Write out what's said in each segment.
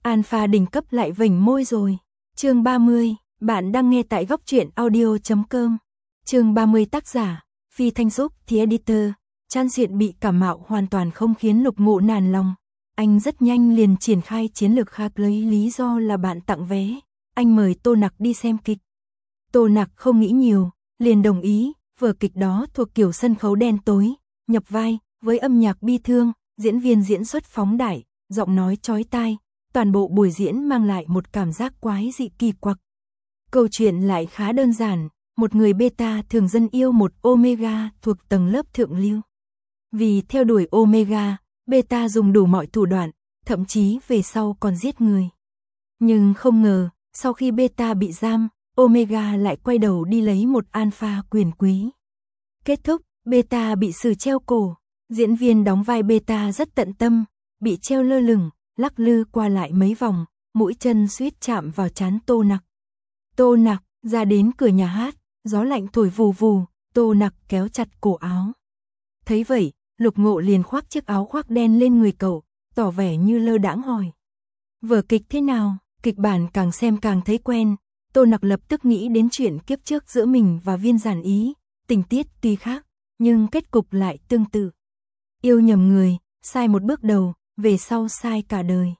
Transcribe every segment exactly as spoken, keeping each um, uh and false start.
Alpha đỉnh cấp lại vểnh môi rồi. Chương ba mươi, bạn đang nghe tại góc truyện audio chấm com. Chương ba mươi tác giả, Phi Thanh Xúc, The Editor. Chan Duyện bị cảm mạo hoàn toàn không khiến Lục Ngộ nản lòng. Anh rất nhanh liền triển khai chiến lược khác, lấy lý do là bạn tặng vé. Anh mời Tô Nặc đi xem kịch. Tô Nặc không nghĩ nhiều, liền đồng ý. Vở kịch đó thuộc kiểu sân khấu đen tối, nhập vai, với âm nhạc bi thương, diễn viên diễn xuất phóng đại, giọng nói chói tai. Toàn bộ buổi diễn mang lại một cảm giác quái dị kỳ quặc. Câu chuyện lại khá đơn giản, một người beta thường dân yêu một omega thuộc tầng lớp thượng lưu. Vì theo đuổi omega, beta dùng đủ mọi thủ đoạn, thậm chí về sau còn giết người. Nhưng không ngờ, sau khi beta bị giam, omega lại quay đầu đi lấy một alpha quyền quý. Kết thúc, beta bị xử treo cổ. Diễn viên đóng vai beta rất tận tâm, bị treo lơ lửng, lắc lư qua lại mấy vòng, mũi chân suýt chạm vào trán Tô Nặc. Tô Nặc ra đến cửa nhà hát, gió lạnh thổi vù vù, Tô Nặc kéo chặt cổ áo. Thấy vậy, Lục Ngộ liền khoác chiếc áo khoác đen lên người cậu, tỏ vẻ như lơ đãng hỏi: "Vở kịch thế nào?" Kịch bản càng xem càng thấy quen, Tô Nặc lập tức nghĩ đến chuyện kiếp trước giữa mình và Viên Giản Ý, tình tiết tuy khác, nhưng kết cục lại tương tự. Yêu nhầm người, sai một bước đầu, về sau sai cả đời.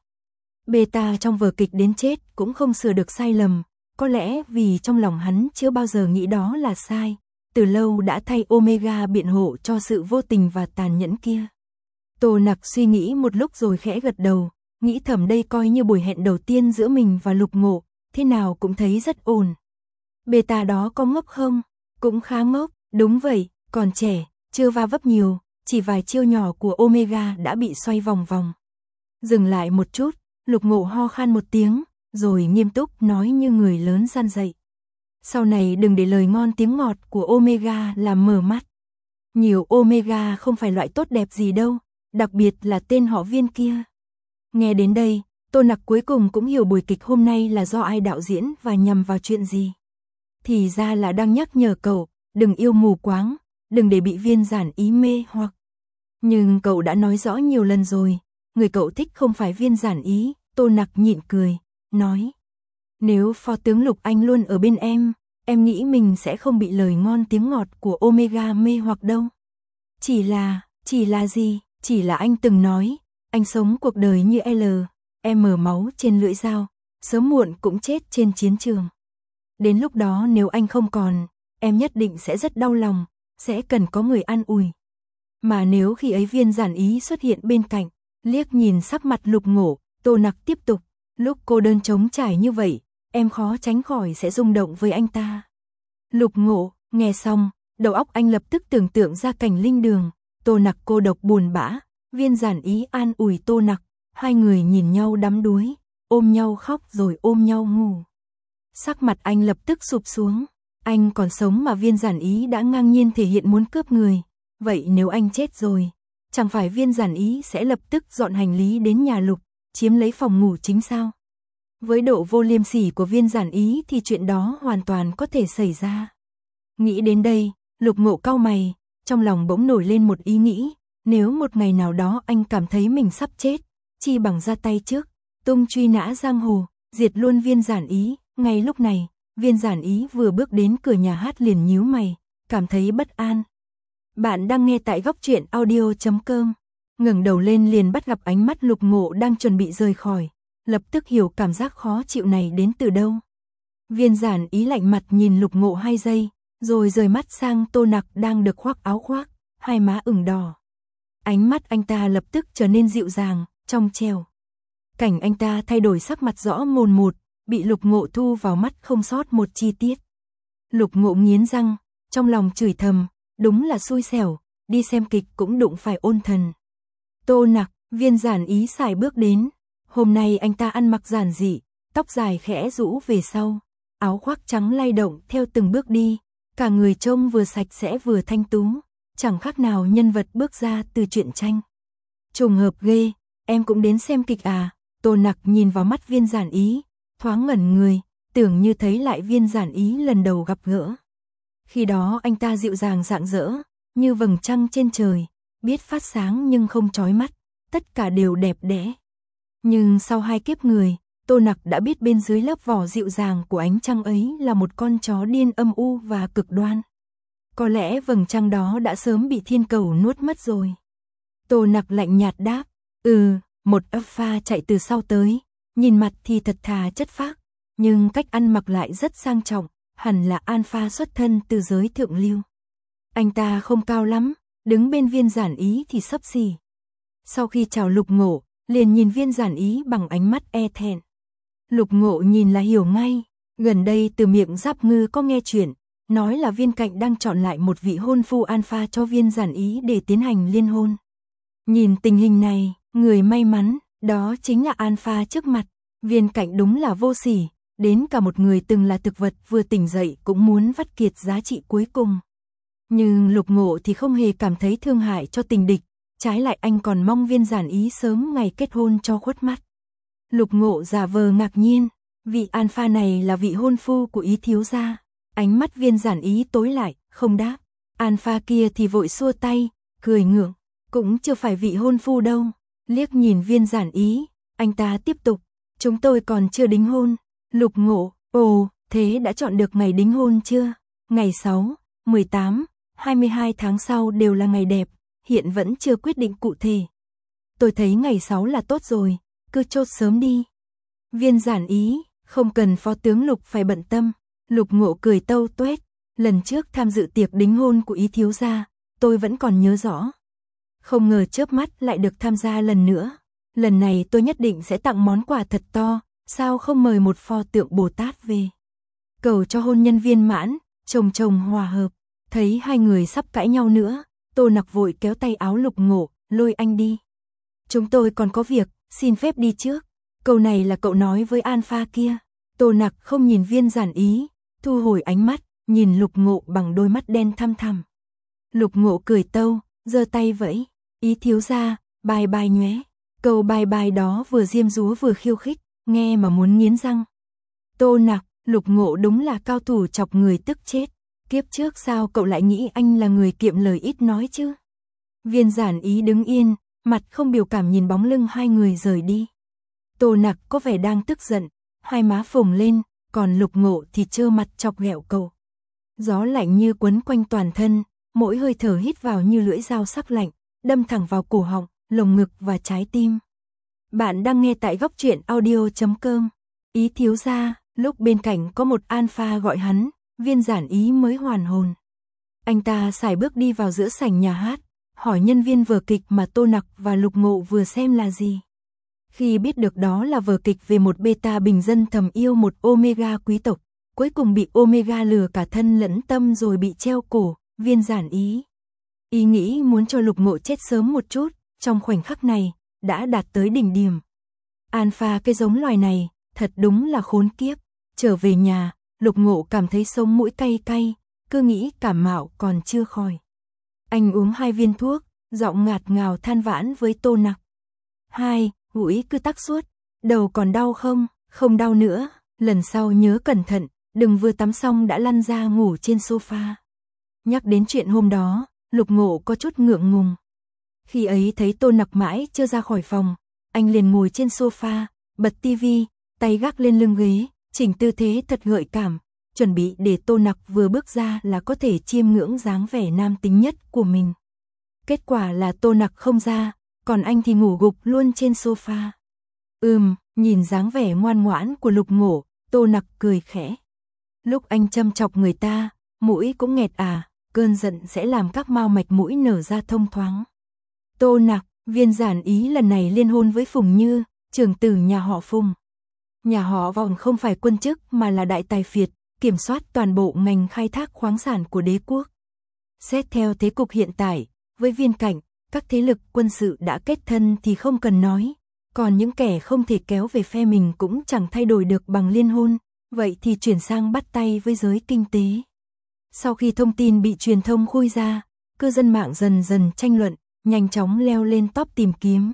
Beta trong vở kịch đến chết cũng không sửa được sai lầm, có lẽ vì trong lòng hắn chưa bao giờ nghĩ đó là sai, từ lâu đã thay omega biện hộ cho sự vô tình và tàn nhẫn kia. Tô Nặc suy nghĩ một lúc rồi khẽ gật đầu, nghĩ thầm đây coi như buổi hẹn đầu tiên giữa mình và Lục Ngộ, thế nào cũng thấy rất ổn. Beta đó có ngốc không? Cũng khá ngốc, đúng vậy, còn trẻ, chưa va vấp nhiều, chỉ vài chiêu nhỏ của omega đã bị xoay vòng vòng. Dừng lại một chút, Lục Ngộ ho khan một tiếng, rồi nghiêm túc nói như người lớn gian dạy: "Sau này đừng để lời ngon tiếng ngọt của omega làm mờ mắt. Nhiều omega không phải loại tốt đẹp gì đâu, đặc biệt là tên họ Viên kia." Nghe đến đây, Tô Nặc cuối cùng cũng hiểu buổi kịch hôm nay là do ai đạo diễn và nhằm vào chuyện gì. Thì ra là đang nhắc nhở cậu, đừng yêu mù quáng, đừng để bị Viên Giản Ý mê hoặc. Nhưng cậu đã nói rõ nhiều lần rồi, người cậu thích không phải Viên Giản Ý. Tô Nặc nhịn cười, nói: "Nếu phó tướng Lục Anh luôn ở bên em, em nghĩ mình sẽ không bị lời ngon tiếng ngọt của omega mê hoặc đâu. Chỉ là, chỉ là gì? Chỉ là anh từng nói, anh sống cuộc đời như L, em mở máu trên lưỡi dao, sớm muộn cũng chết trên chiến trường. Đến lúc đó nếu anh không còn, em nhất định sẽ rất đau lòng, sẽ cần có người an ủi. Mà nếu khi ấy Viên Giản Ý xuất hiện bên cạnh." Liếc nhìn sắc mặt Lục Ngộ, Tô Nặc tiếp tục: "Lúc cô đơn trống trải như vậy, em khó tránh khỏi sẽ rung động với anh ta." Lục Ngộ nghe xong, đầu óc anh lập tức tưởng tượng ra cảnh linh đường, Tô Nặc cô độc buồn bã, Viên Giản Ý an ủi Tô Nặc, hai người nhìn nhau đắm đuối, ôm nhau khóc rồi ôm nhau ngủ. Sắc mặt anh lập tức sụp xuống, anh còn sống mà Viên Giản Ý đã ngang nhiên thể hiện muốn cướp người, vậy nếu anh chết rồi, chẳng phải Viên Giản Ý sẽ lập tức dọn hành lý đến nhà Lục, chiếm lấy phòng ngủ chính sao? Với độ vô liêm sỉ của Viên Giản Ý thì chuyện đó hoàn toàn có thể xảy ra. Nghĩ đến đây, Lục Ngộ cau mày, trong lòng bỗng nổi lên một ý nghĩ, nếu một ngày nào đó anh cảm thấy mình sắp chết, chi bằng ra tay trước, tung truy nã giang hồ, diệt luôn Viên Giản Ý. Ngay lúc này, Viên Giản Ý vừa bước đến cửa nhà hát liền nhíu mày, cảm thấy bất an. Bạn đang nghe tại góc truyện audio chấm com. Ngẩng đầu lên liền bắt gặp ánh mắt Lục Ngộ đang chuẩn bị rời khỏi, lập tức hiểu cảm giác khó chịu này đến từ đâu. Viên Giản Ý lạnh mặt nhìn Lục Ngộ hai giây, rồi rời mắt sang Tô Nặc đang được khoác áo khoác, hai má ửng đỏ. Ánh mắt anh ta lập tức trở nên dịu dàng, trong trẻo. Cảnh anh ta thay đổi sắc mặt rõ mồn một, bị Lục Ngộ thu vào mắt không sót một chi tiết. Lục Ngộ nghiến răng, trong lòng chửi thầm, đúng là xui xẻo, đi xem kịch cũng đụng phải ôn thần. Tô Nặc, Viên Giản Ý sải bước đến, hôm nay anh ta ăn mặc giản dị, tóc dài khẽ rũ về sau, áo khoác trắng lay động theo từng bước đi, cả người trông vừa sạch sẽ vừa thanh tú, chẳng khác nào nhân vật bước ra từ truyện tranh. Trùng hợp ghê, em cũng đến xem kịch à? Tô Nặc nhìn vào mắt Viên Giản Ý, thoáng ngẩn người, tưởng như thấy lại Viên Giản Ý lần đầu gặp gỡ. Khi đó anh ta dịu dàng rạng rỡ, như vầng trăng trên trời, biết phát sáng nhưng không chói mắt, tất cả đều đẹp đẽ. Nhưng sau hai kiếp người, Tô Nặc đã biết bên dưới lớp vỏ dịu dàng của ánh trăng ấy là một con chó điên âm u và cực đoan. Có lẽ vầng trăng đó đã sớm bị thiên cầu nuốt mất rồi. Tô Nặc lạnh nhạt đáp, ừ, một alpha chạy từ sau tới, nhìn mặt thì thật thà chất phác, nhưng cách ăn mặc lại rất sang trọng, hẳn là alpha xuất thân từ giới thượng lưu. Anh ta không cao lắm, đứng bên Viên Giản Ý thì xấp xỉ. Sau khi chào Lục Ngộ, liền nhìn Viên Giản Ý bằng ánh mắt e thẹn. Lục Ngộ nhìn là hiểu ngay, gần đây từ miệng Giáp Ngư có nghe chuyện, nói là Viên Cạnh đang chọn lại một vị hôn phu alpha cho Viên Giản Ý để tiến hành liên hôn. Nhìn tình hình này, người may mắn, đó chính là alpha trước mặt. Viên Cạnh đúng là vô sỉ, đến cả một người từng là thực vật vừa tỉnh dậy cũng muốn vắt kiệt giá trị cuối cùng. Nhưng Lục Ngộ thì không hề cảm thấy thương hại cho tình địch, trái lại anh còn mong Viên Giản Ý sớm ngày kết hôn cho khuất mắt. Lục Ngộ giả vờ ngạc nhiên, vị alpha này là vị hôn phu của Ý thiếu gia. Ánh mắt Viên Giản Ý tối lại, không đáp. Alpha kia thì vội xua tay, cười ngượng, cũng chưa phải vị hôn phu đâu. Liếc nhìn Viên Giản Ý, anh ta tiếp tục, chúng tôi còn chưa đính hôn. Lục Ngộ, ồ, thế đã chọn được ngày đính hôn chưa? Ngày sáu, mười tám, hai mươi hai tháng sau đều là ngày đẹp, hiện vẫn chưa quyết định cụ thể. Tôi thấy ngày sáu là tốt rồi, cứ chốt sớm đi. Viên Giản Ý, không cần phó tướng Lục phải bận tâm. Lục Ngộ cười tâu tuét, lần trước tham dự tiệc đính hôn của Ý thiếu gia, tôi vẫn còn nhớ rõ. Không ngờ chớp mắt lại được tham gia lần nữa. Lần này tôi nhất định sẽ tặng món quà thật to, sao không mời một pho tượng Bồ Tát về. Cầu cho hôn nhân viên mãn, chồng chồng hòa hợp. Thấy hai người sắp cãi nhau nữa, Tô Nặc vội kéo tay áo Lục Ngộ, lôi anh đi. Chúng tôi còn có việc, xin phép đi trước. Câu này là cậu nói với alpha kia. Tô Nặc không nhìn Viên Giản Ý, thu hồi ánh mắt, nhìn Lục Ngộ bằng đôi mắt đen thăm thẳm. Lục Ngộ cười tâu, giơ tay vẫy, Ý thiếu gia, bye bye nhé. Câu bye bye đó vừa diêm dúa vừa khiêu khích, nghe mà muốn nghiến răng. Tô Nặc, Lục Ngộ đúng là cao thủ chọc người tức chết. Kiếp trước sao cậu lại nghĩ anh là người kiệm lời ít nói chứ? Viên Giản Ý đứng yên, mặt không biểu cảm nhìn bóng lưng hai người rời đi. Tô Nặc có vẻ đang tức giận, hai má phồng lên, còn Lục Ngộ thì trơ mặt chọc ghẹo cậu. Gió lạnh như quấn quanh toàn thân, mỗi hơi thở hít vào như lưỡi dao sắc lạnh, đâm thẳng vào cổ họng, lồng ngực và trái tim. Bạn đang nghe tại góc truyện audio chấm com. Ý thiếu gia, lúc bên cạnh có một alpha gọi hắn, Viên Giản Ý mới hoàn hồn. Anh ta sải bước đi vào giữa sảnh nhà hát, hỏi nhân viên vở kịch mà Tô Nặc và Lục Ngộ vừa xem là gì. Khi biết được đó là vở kịch về một beta bình dân thầm yêu một omega quý tộc, cuối cùng bị omega lừa cả thân lẫn tâm rồi bị treo cổ, Viên Giản Ý. Ý nghĩ muốn cho Lục Ngộ chết sớm một chút, trong khoảnh khắc này, đã đạt tới đỉnh điểm. Alpha cái giống loài này, thật đúng là khốn kiếp. Trở về nhà, Lục Ngộ cảm thấy sống mũi cay cay, cứ nghĩ cảm mạo còn chưa khỏi. Anh uống hai viên thuốc, giọng ngạt ngào than vãn với Tô Nặc. Hai, mũi cứ tắc suốt, đầu còn đau không? Không đau nữa, lần sau nhớ cẩn thận, đừng vừa tắm xong đã lăn ra ngủ trên sofa. Nhắc đến chuyện hôm đó, Lục Ngộ có chút ngượng ngùng. Khi ấy thấy Tô Nặc mãi chưa ra khỏi phòng, anh liền ngồi trên sofa, bật tivi, tay gác lên lưng ghế, chỉnh tư thế thật gợi cảm, chuẩn bị để Tô Nặc vừa bước ra là có thể chiêm ngưỡng dáng vẻ nam tính nhất của mình. Kết quả là Tô Nặc không ra, còn anh thì ngủ gục luôn trên sofa. Ừm, nhìn dáng vẻ ngoan ngoãn của Lục Ngộ, Tô Nặc cười khẽ. Lúc anh châm chọc người ta, mũi cũng nghẹt à, cơn giận sẽ làm các mao mạch mũi nở ra thông thoáng. Tô Nặc, Viên Giản Ý lần này liên hôn với Phùng Như, trưởng tử nhà họ Phùng. Nhà họ Vọng không phải quân chức mà là đại tài phiệt, kiểm soát toàn bộ ngành khai thác khoáng sản của đế quốc. Xét theo thế cục hiện tại, với Viên Cảnh, các thế lực quân sự đã kết thân thì không cần nói, còn những kẻ không thể kéo về phe mình cũng chẳng thay đổi được bằng liên hôn, vậy thì chuyển sang bắt tay với giới kinh tế. Sau khi thông tin bị truyền thông khui ra, cư dân mạng dần dần tranh luận, nhanh chóng leo lên top tìm kiếm.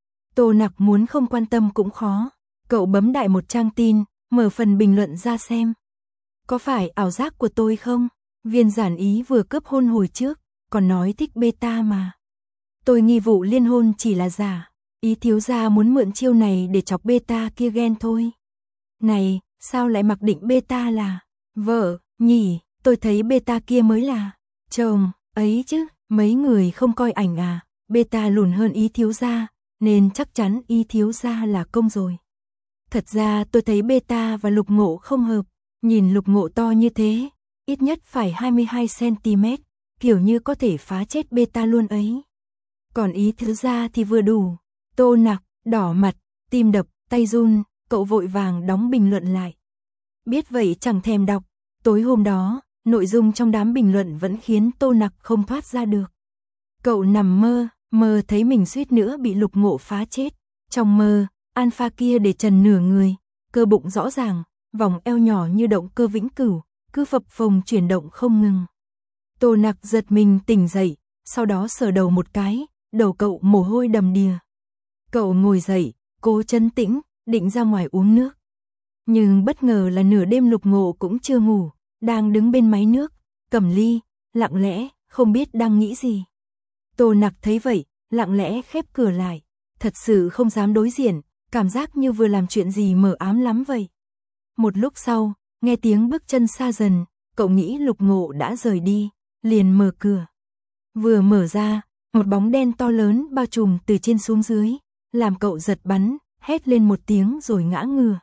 Tô Nặc muốn không quan tâm cũng khó, cậu bấm đại một trang tin, mở phần bình luận ra xem. Có phải ảo giác của tôi không? Viên Giản Ý vừa cướp hôn hồi trước, còn nói thích beta mà. Tôi nghi vụ liên hôn chỉ là giả. Ý thiếu gia muốn mượn chiêu này để chọc beta kia ghen thôi. Này, sao lại mặc định beta là vợ, nhỉ, tôi thấy beta kia mới là chồng, ấy chứ, mấy người không coi ảnh à, beta lùn hơn ý thiếu gia, nên chắc chắn ý thiếu gia là công rồi. Thật ra tôi thấy beta và Lục Ngộ không hợp, nhìn Lục Ngộ to như thế, ít nhất phải hai mươi hai xăng ti mét, kiểu như có thể phá chết beta luôn ấy. Còn ý thiếu gia thì vừa đủ. Tô Nặc, đỏ mặt, tim đập, tay run, cậu vội vàng đóng bình luận lại. Biết vậy chẳng thèm đọc, tối hôm đó, nội dung trong đám bình luận vẫn khiến Tô Nặc không thoát ra được. Cậu nằm mơ, mơ thấy mình suýt nữa bị Lục Ngộ phá chết. Trong mơ, Alpha kia để trần nửa người, cơ bụng rõ ràng, vòng eo nhỏ như động cơ vĩnh cửu, cứ phập phồng chuyển động không ngừng. Tô Nặc giật mình tỉnh dậy, sau đó sờ đầu một cái, đầu cậu mồ hôi đầm đìa. Cậu ngồi dậy, cố trấn tĩnh, định ra ngoài uống nước. Nhưng bất ngờ là nửa đêm Lục Ngộ cũng chưa ngủ, đang đứng bên máy nước, cầm ly, lặng lẽ, không biết đang nghĩ gì. Tô Nặc thấy vậy, lặng lẽ khép cửa lại, thật sự không dám đối diện, cảm giác như vừa làm chuyện gì mờ ám lắm vậy. Một lúc sau, nghe tiếng bước chân xa dần, cậu nghĩ Lục Ngộ đã rời đi, liền mở cửa. Vừa mở ra, một bóng đen to lớn bao trùm từ trên xuống dưới, làm cậu giật bắn, hét lên một tiếng rồi ngã ngửa.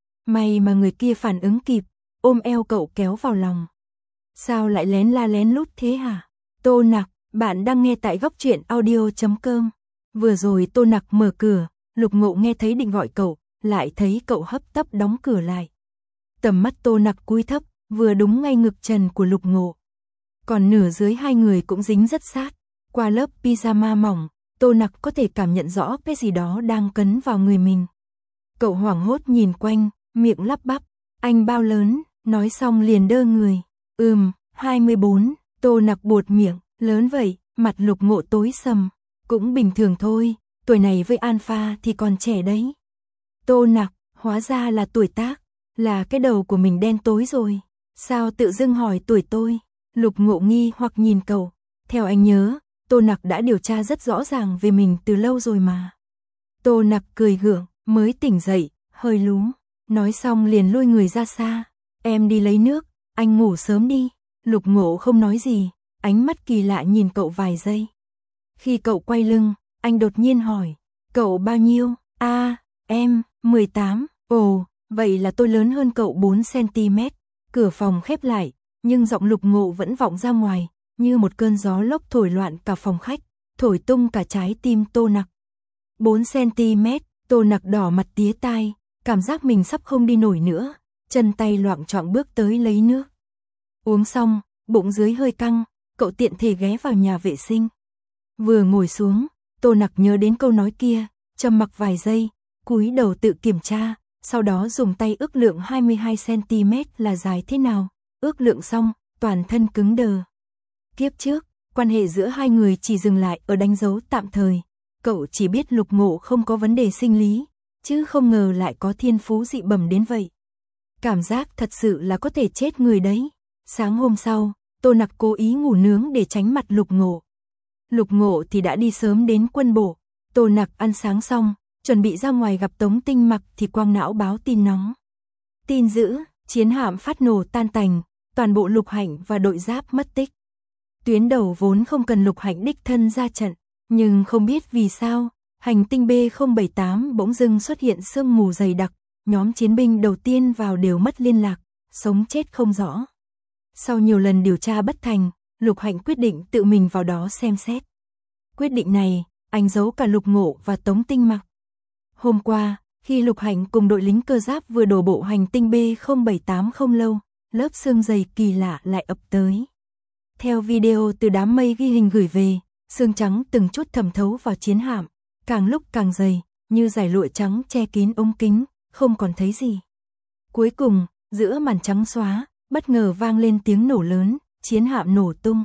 May mà người kia phản ứng kịp, ôm eo cậu kéo vào lòng. Sao lại lén la lén lút thế hả? Tô Nặc, bạn đang nghe tại góc truyện audio chấm com. Vừa rồi Tô Nặc mở cửa, Lục Ngộ nghe thấy định gọi cậu, lại thấy cậu hấp tấp đóng cửa lại. Tầm mắt Tô Nặc cúi thấp, vừa đúng ngay ngực trần của Lục Ngộ. Còn nửa dưới hai người cũng dính rất sát, qua lớp pyjama mỏng, Tô Nặc có thể cảm nhận rõ cái gì đó đang cấn vào người mình. Cậu hoảng hốt nhìn quanh, miệng lắp bắp, anh bao lớn, nói xong liền đơ người. Ừm, hai mươi bốn, Tô Nặc buột miệng, lớn vậy, mặt Lục Ngộ tối sầm, cũng bình thường thôi, tuổi này với Alpha thì còn trẻ đấy. Tô Nặc, hóa ra là tuổi tác, là cái đầu của mình đen tối rồi, sao tự dưng hỏi tuổi tôi? Lục Ngộ nghi hoặc nhìn cậu, theo anh nhớ, Tô Nặc đã điều tra rất rõ ràng về mình từ lâu rồi mà. Tô Nặc cười gượng, mới tỉnh dậy, hơi lú, nói xong liền lôi người ra xa. Em đi lấy nước, anh ngủ sớm đi. Lục Ngộ không nói gì, ánh mắt kỳ lạ nhìn cậu vài giây. Khi cậu quay lưng, anh đột nhiên hỏi, cậu bao nhiêu? A, à, em, mười tám, ồ, vậy là tôi lớn hơn cậu bốn xăng ti mét. Cửa phòng khép lại, nhưng giọng Lục Ngộ vẫn vọng ra ngoài, như một cơn gió lốc thổi loạn cả phòng khách, thổi tung cả trái tim Tô Nặc. bốn xăng ti mét, Tô Nặc đỏ mặt tía tai, cảm giác mình sắp không đi nổi nữa, chân tay loạng choạng bước tới lấy nước. Uống xong, bụng dưới hơi căng, cậu tiện thể ghé vào nhà vệ sinh. Vừa ngồi xuống, Tô Nặc nhớ đến câu nói kia, trầm mặc vài giây, cúi đầu tự kiểm tra, sau đó dùng tay ước lượng hai mươi hai xăng ti mét là dài thế nào, ước lượng xong, toàn thân cứng đờ. Kiếp trước, quan hệ giữa hai người chỉ dừng lại ở đánh dấu tạm thời, cậu chỉ biết Lục Ngộ không có vấn đề sinh lý, chứ không ngờ lại có thiên phú dị bẩm đến vậy. Cảm giác thật sự là có thể chết người đấy. Sáng hôm sau, Tô Nặc cố ý ngủ nướng để tránh mặt Lục Ngộ. Lục Ngộ thì đã đi sớm đến quân bộ. Tô Nặc ăn sáng xong, chuẩn bị ra ngoài gặp Tống Tinh Mặc thì quang não báo tin nóng. Tin dữ, chiến hạm phát nổ tan tành, toàn bộ Lục Hạnh và đội giáp mất tích. Tuyến đầu vốn không cần Lục Hạnh đích thân ra trận, nhưng không biết vì sao, hành tinh B không bảy tám bỗng dưng xuất hiện sương mù dày đặc, nhóm chiến binh đầu tiên vào đều mất liên lạc, sống chết không rõ. Sau nhiều lần điều tra bất thành, Lục Hạnh quyết định tự mình vào đó xem xét. Quyết định này, anh giấu cả Lục Ngộ và Tống Tinh Mặc. Hôm qua, khi Lục Hạnh cùng đội lính cơ giáp vừa đổ bộ hành tinh B không bảy tám không lâu, lớp sương dày kỳ lạ lại ập tới. Theo video từ đám mây ghi hình gửi về, sương trắng từng chút thẩm thấu vào chiến hạm, càng lúc càng dày, như dải lụa trắng che kín ống kính, không còn thấy gì. Cuối cùng, giữa màn trắng xóa, bất ngờ vang lên tiếng nổ lớn, chiến hạm nổ tung.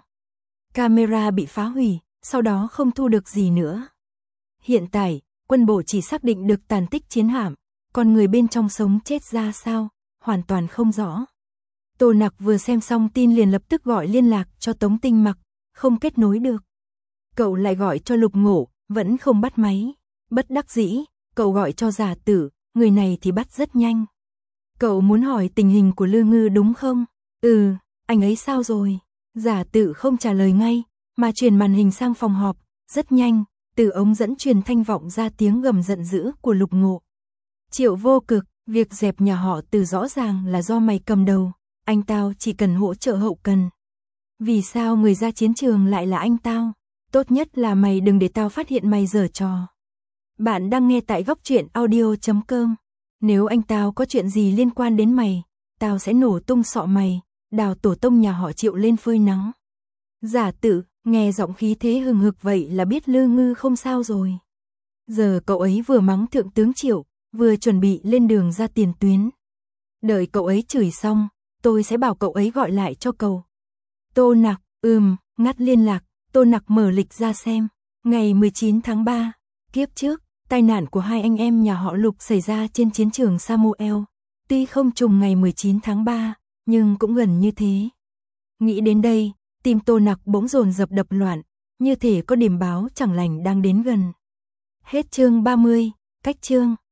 Camera bị phá hủy, sau đó không thu được gì nữa. Hiện tại, quân bộ chỉ xác định được tàn tích chiến hạm, còn người bên trong sống chết ra sao, hoàn toàn không rõ. Tô Nặc vừa xem xong tin liền lập tức gọi liên lạc cho Tống Tinh Mặc, không kết nối được. Cậu lại gọi cho Lục Ngộ, vẫn không bắt máy. Bất đắc dĩ, cậu gọi cho Giả Tử, người này thì bắt rất nhanh. Cậu muốn hỏi tình hình của Lư Ngư đúng không? Ừ, anh ấy sao rồi? Giả Tử không trả lời ngay, mà chuyển màn hình sang phòng họp, rất nhanh, từ ống dẫn truyền thanh vọng ra tiếng gầm giận dữ của Lục Ngộ. Triệu Vô Cực, việc dẹp nhà họ Từ rõ ràng là do mày cầm đầu, anh tao chỉ cần hỗ trợ hậu cần. Vì sao người ra chiến trường lại là anh tao? Tốt nhất là mày đừng để tao phát hiện mày giở trò. Bạn đang nghe tại góc truyện audio chấm com. Nếu anh tao có chuyện gì liên quan đến mày, tao sẽ nổ tung sọ mày, đào tổ tông nhà họ Triệu lên phơi nắng. Giả Tử, nghe giọng khí thế hừng hực vậy là biết Lư Ngư không sao rồi. Giờ cậu ấy vừa mắng thượng tướng Triệu, vừa chuẩn bị lên đường ra tiền tuyến. Đợi cậu ấy chửi xong, tôi sẽ bảo cậu ấy gọi lại cho cậu. Tô Nặc, ừm, ngắt liên lạc, Tô Nặc mở lịch ra xem. Ngày mười chín tháng ba, kiếp trước, tai nạn của hai anh em nhà họ Lục xảy ra trên chiến trường Samuel. Tuy không trùng ngày mười chín tháng ba, nhưng cũng gần như thế. Nghĩ đến đây, tim Tô Nặc bỗng dồn dập đập loạn, như thể có điểm báo chẳng lành đang đến gần. Hết chương ba mươi, cách chương.